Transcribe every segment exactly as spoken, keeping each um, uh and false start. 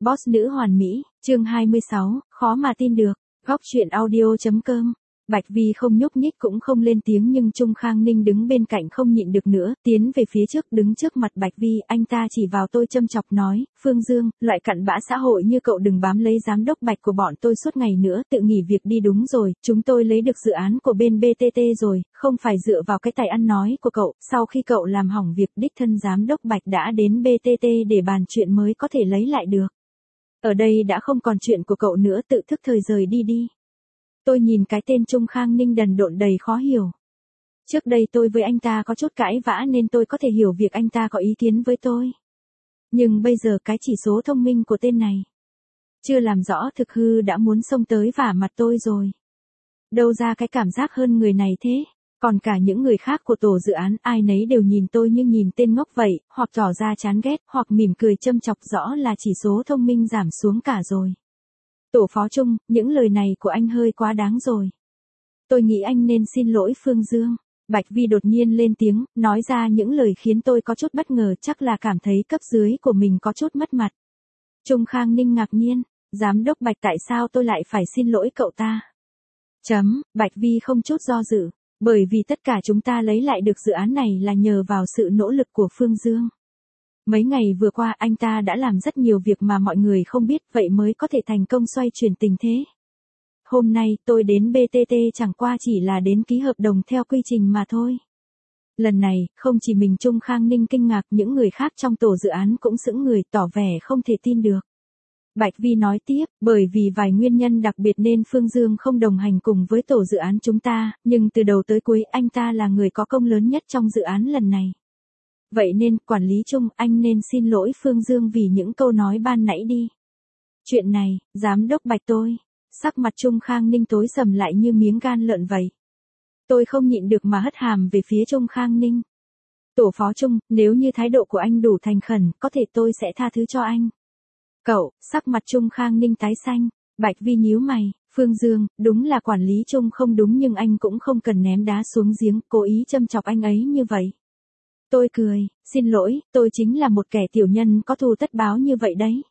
Boss nữ hoàn mỹ, chương hai mươi sáu, khó mà tin được. Góc truyện audio chấm com. Bạch Vi không nhúc nhích cũng không lên tiếng nhưng Trung Khang Ninh đứng bên cạnh không nhịn được nữa, tiến về phía trước đứng trước mặt Bạch Vi, anh ta chỉ vào tôi châm chọc nói, Phương Dương, loại cặn bã xã hội như cậu đừng bám lấy giám đốc Bạch của bọn tôi suốt ngày nữa, tự nghỉ việc đi đúng rồi, chúng tôi lấy được dự án của bên bê tê tê rồi, không phải dựa vào cái tài ăn nói của cậu, sau khi cậu làm hỏng việc đích thân giám đốc Bạch đã đến bê tê tê để bàn chuyện mới có thể lấy lại được. Ở đây đã không còn chuyện của cậu nữa, tự thức thời rời đi đi. Tôi nhìn cái tên Trung Khang Ninh đần độn đầy khó hiểu. Trước đây tôi với anh ta có chút cãi vã nên tôi có thể hiểu việc anh ta có ý kiến với tôi. Nhưng bây giờ cái chỉ số thông minh của tên này chưa làm rõ thực hư đã muốn xông tới vả mặt tôi rồi. Đâu ra cái cảm giác hơn người này thế? Còn cả những người khác của tổ dự án ai nấy đều nhìn tôi như nhìn tên ngốc vậy, hoặc tỏ ra chán ghét, hoặc mỉm cười châm chọc, rõ là chỉ số thông minh giảm xuống cả rồi. Tổ phó Trung, những lời này của anh hơi quá đáng rồi. Tôi nghĩ anh nên xin lỗi Phương Dương. Bạch Vi đột nhiên lên tiếng, nói ra những lời khiến tôi có chút bất ngờ, chắc là cảm thấy cấp dưới của mình có chút mất mặt. Trung Khang Ninh ngạc nhiên, giám đốc Bạch tại sao tôi lại phải xin lỗi cậu ta? Chấm, Bạch Vi không chút do dự, bởi vì tất cả chúng ta lấy lại được dự án này là nhờ vào sự nỗ lực của Phương Dương. Mấy ngày vừa qua anh ta đã làm rất nhiều việc mà mọi người không biết, vậy mới có thể thành công xoay chuyển tình thế. Hôm nay tôi đến bê tê tê chẳng qua chỉ là đến ký hợp đồng theo quy trình mà thôi. Lần này, không chỉ mình Trung Khang Ninh kinh ngạc, những người khác trong tổ dự án cũng sững người, tỏ vẻ không thể tin được. Bạch Vi nói tiếp, bởi vì vài nguyên nhân đặc biệt nên Phương Dương không đồng hành cùng với tổ dự án chúng ta, nhưng từ đầu tới cuối anh ta là người có công lớn nhất trong dự án lần này. Vậy nên, quản lý Trung, anh nên xin lỗi Phương Dương vì những câu nói ban nãy đi. Chuyện này, giám đốc Bạch tôi, sắc mặt Trung Khang Ninh tối sầm lại như miếng gan lợn vậy. Tôi không nhịn được mà hất hàm về phía Trung Khang Ninh. Tổ phó Trung, nếu như thái độ của anh đủ thành khẩn, có thể tôi sẽ tha thứ cho anh. Cậu, sắc mặt Trung Khang Ninh tái xanh, Bạch Vi nhíu mày, Phương Dương, đúng là quản lý Trung không đúng nhưng anh cũng không cần ném đá xuống giếng, cố ý châm chọc anh ấy như vậy. Tôi cười, xin lỗi, tôi chính là một kẻ tiểu nhân có thù tất báo như vậy đấy.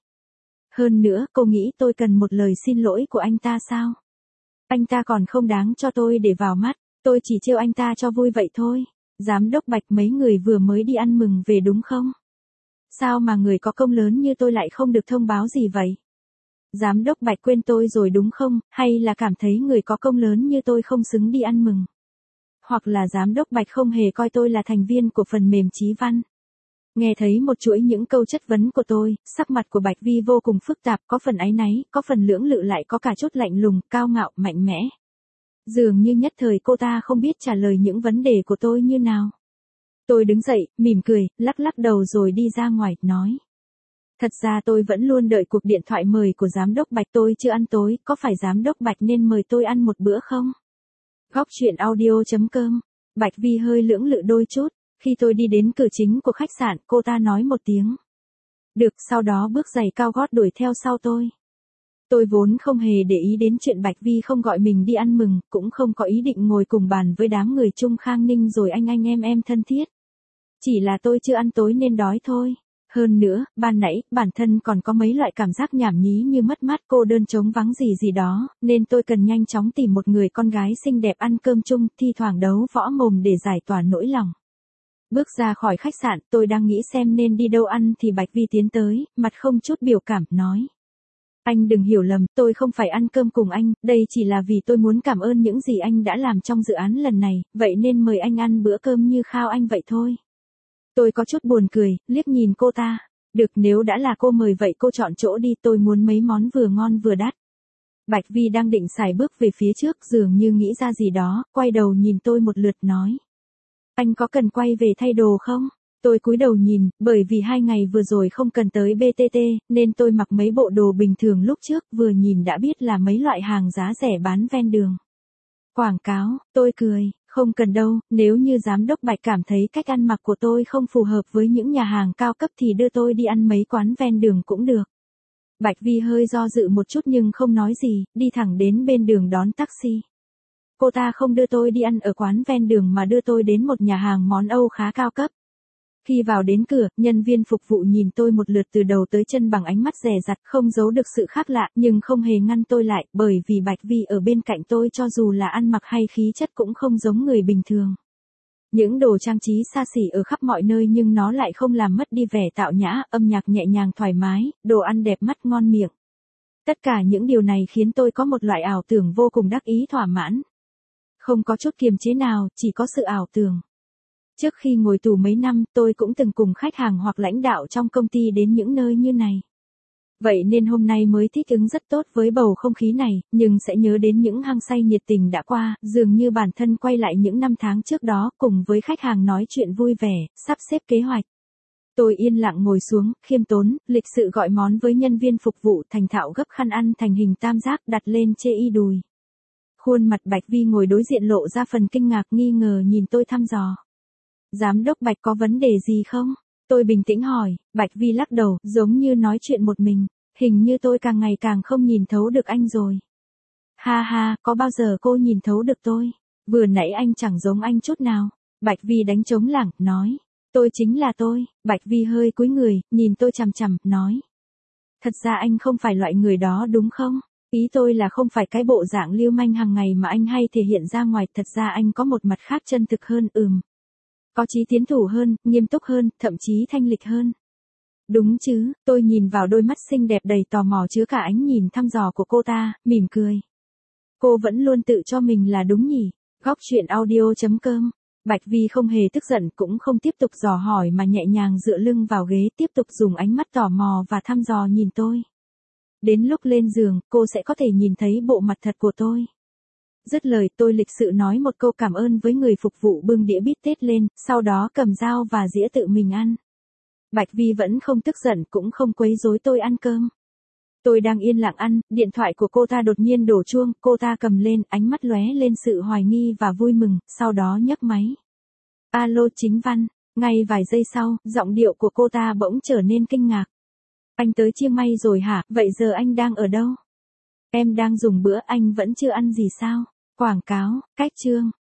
Hơn nữa, cô nghĩ tôi cần một lời xin lỗi của anh ta sao? Anh ta còn không đáng cho tôi để vào mắt, tôi chỉ trêu anh ta cho vui vậy thôi. Giám đốc Bạch, mấy người vừa mới đi ăn mừng về đúng không? Sao mà người có công lớn như tôi lại không được thông báo gì vậy? Giám đốc Bạch quên tôi rồi đúng không, hay là cảm thấy người có công lớn như tôi không xứng đi ăn mừng? Hoặc là giám đốc Bạch không hề coi tôi là thành viên của phần mềm Chí Văn. Nghe thấy một chuỗi những câu chất vấn của tôi, sắc mặt của Bạch Vi vô cùng phức tạp, có phần áy náy, có phần lưỡng lự, lại có cả chút lạnh lùng, cao ngạo, mạnh mẽ. Dường như nhất thời cô ta không biết trả lời những vấn đề của tôi như nào. Tôi đứng dậy, mỉm cười, lắc lắc đầu rồi đi ra ngoài, nói. Thật ra tôi vẫn luôn đợi cuộc điện thoại mời của giám đốc Bạch, tôi chưa ăn tối, có phải giám đốc Bạch nên mời tôi ăn một bữa không? Góc truyện audio chấm com. Bạch Vi hơi lưỡng lự đôi chút, khi tôi đi đến cửa chính của khách sạn, cô ta nói một tiếng. Được, sau đó bước giày cao gót đuổi theo sau tôi. Tôi vốn không hề để ý đến chuyện Bạch Vi không gọi mình đi ăn mừng, cũng không có ý định ngồi cùng bàn với đám người Trung Khang Ninh rồi anh anh em em thân thiết. Chỉ là tôi chưa ăn tối nên đói thôi. Hơn nữa, ban nãy, bản thân còn có mấy loại cảm giác nhảm nhí như mất mát, cô đơn, trống vắng gì gì đó, nên tôi cần nhanh chóng tìm một người con gái xinh đẹp ăn cơm chung, thi thoảng đấu võ mồm để giải tỏa nỗi lòng. Bước ra khỏi khách sạn, tôi đang nghĩ xem nên đi đâu ăn thì Bạch Vi tiến tới, mặt không chút biểu cảm, nói. Anh đừng hiểu lầm, tôi không phải ăn cơm cùng anh, đây chỉ là vì tôi muốn cảm ơn những gì anh đã làm trong dự án lần này, vậy nên mời anh ăn bữa cơm như khao anh vậy thôi. Tôi có chút buồn cười, liếc nhìn cô ta. Được, nếu đã là cô mời vậy cô chọn chỗ đi, tôi muốn mấy món vừa ngon vừa đắt. Bạch Vi đang định xài bước về phía trước, dường như nghĩ ra gì đó, quay đầu nhìn tôi một lượt, nói. Anh có cần quay về thay đồ không? Tôi cúi đầu nhìn, bởi vì hai ngày vừa rồi không cần tới bê tê tê, nên tôi mặc mấy bộ đồ bình thường lúc trước, vừa nhìn đã biết là mấy loại hàng giá rẻ bán ven đường. Quảng cáo, tôi cười. Không cần đâu, nếu như giám đốc Bạch cảm thấy cách ăn mặc của tôi không phù hợp với những nhà hàng cao cấp thì đưa tôi đi ăn mấy quán ven đường cũng được. Bạch Vi hơi do dự một chút nhưng không nói gì, đi thẳng đến bên đường đón taxi. Cô ta không đưa tôi đi ăn ở quán ven đường mà đưa tôi đến một nhà hàng món Âu khá cao cấp. Khi vào đến cửa, nhân viên phục vụ nhìn tôi một lượt từ đầu tới chân bằng ánh mắt dè dặt, không giấu được sự khác lạ, nhưng không hề ngăn tôi lại, bởi vì Bạch Vi ở bên cạnh tôi cho dù là ăn mặc hay khí chất cũng không giống người bình thường. Những đồ trang trí xa xỉ ở khắp mọi nơi nhưng nó lại không làm mất đi vẻ tạo nhã, âm nhạc nhẹ nhàng thoải mái, đồ ăn đẹp mắt ngon miệng. Tất cả những điều này khiến tôi có một loại ảo tưởng vô cùng đắc ý thỏa mãn. Không có chút kiềm chế nào, chỉ có sự ảo tưởng. Trước khi ngồi tù mấy năm, tôi cũng từng cùng khách hàng hoặc lãnh đạo trong công ty đến những nơi như này. Vậy nên hôm nay mới thích ứng rất tốt với bầu không khí này, nhưng sẽ nhớ đến những hăng say nhiệt tình đã qua, dường như bản thân quay lại những năm tháng trước đó cùng với khách hàng nói chuyện vui vẻ, sắp xếp kế hoạch. Tôi yên lặng ngồi xuống, khiêm tốn, lịch sự gọi món với nhân viên phục vụ, thành thạo gấp khăn ăn thành hình tam giác đặt lên chê y đùi. Khuôn mặt Bạch Vi ngồi đối diện lộ ra phần kinh ngạc nghi ngờ nhìn tôi thăm dò. Giám đốc Bạch có vấn đề gì không? Tôi bình tĩnh hỏi, Bạch Vi lắc đầu, giống như nói chuyện một mình, hình như tôi càng ngày càng không nhìn thấu được anh rồi. Ha ha, có bao giờ cô nhìn thấu được tôi? Vừa nãy anh chẳng giống anh chút nào. Bạch Vi đánh trống lảng, nói, tôi chính là tôi. Bạch Vi hơi cúi người, nhìn tôi chằm chằm, nói. Thật ra anh không phải loại người đó đúng không? Ý tôi là không phải cái bộ dạng lưu manh hàng ngày mà anh hay thể hiện ra ngoài, thật ra anh có một mặt khác chân thực hơn, ừm. Có chí tiến thủ hơn, nghiêm túc hơn, thậm chí thanh lịch hơn. Đúng chứ, tôi nhìn vào đôi mắt xinh đẹp đầy tò mò chứa cả ánh nhìn thăm dò của cô ta, mỉm cười. Cô vẫn luôn tự cho mình là đúng nhỉ? Góc chuyện audio chấm com. Bạch Vi không hề tức giận cũng không tiếp tục dò hỏi mà nhẹ nhàng dựa lưng vào ghế tiếp tục dùng ánh mắt tò mò và thăm dò nhìn tôi. Đến lúc lên giường, cô sẽ có thể nhìn thấy bộ mặt thật của tôi. Dứt lời tôi lịch sự nói một câu cảm ơn với người phục vụ bưng đĩa bít tết lên, sau đó cầm dao và dĩa tự mình ăn. Bạch Vi vẫn không tức giận cũng không quấy rối tôi ăn cơm. Tôi đang yên lặng ăn, điện thoại của cô ta đột nhiên đổ chuông, cô ta cầm lên, ánh mắt lóe lên sự hoài nghi và vui mừng, sau đó nhấc máy. Alo Chính Văn, ngay vài giây sau, giọng điệu của cô ta bỗng trở nên kinh ngạc. Anh tới Chiang Mai rồi hả, vậy giờ anh đang ở đâu? Em đang dùng bữa, anh vẫn chưa ăn gì sao? Quảng cáo, cách chương.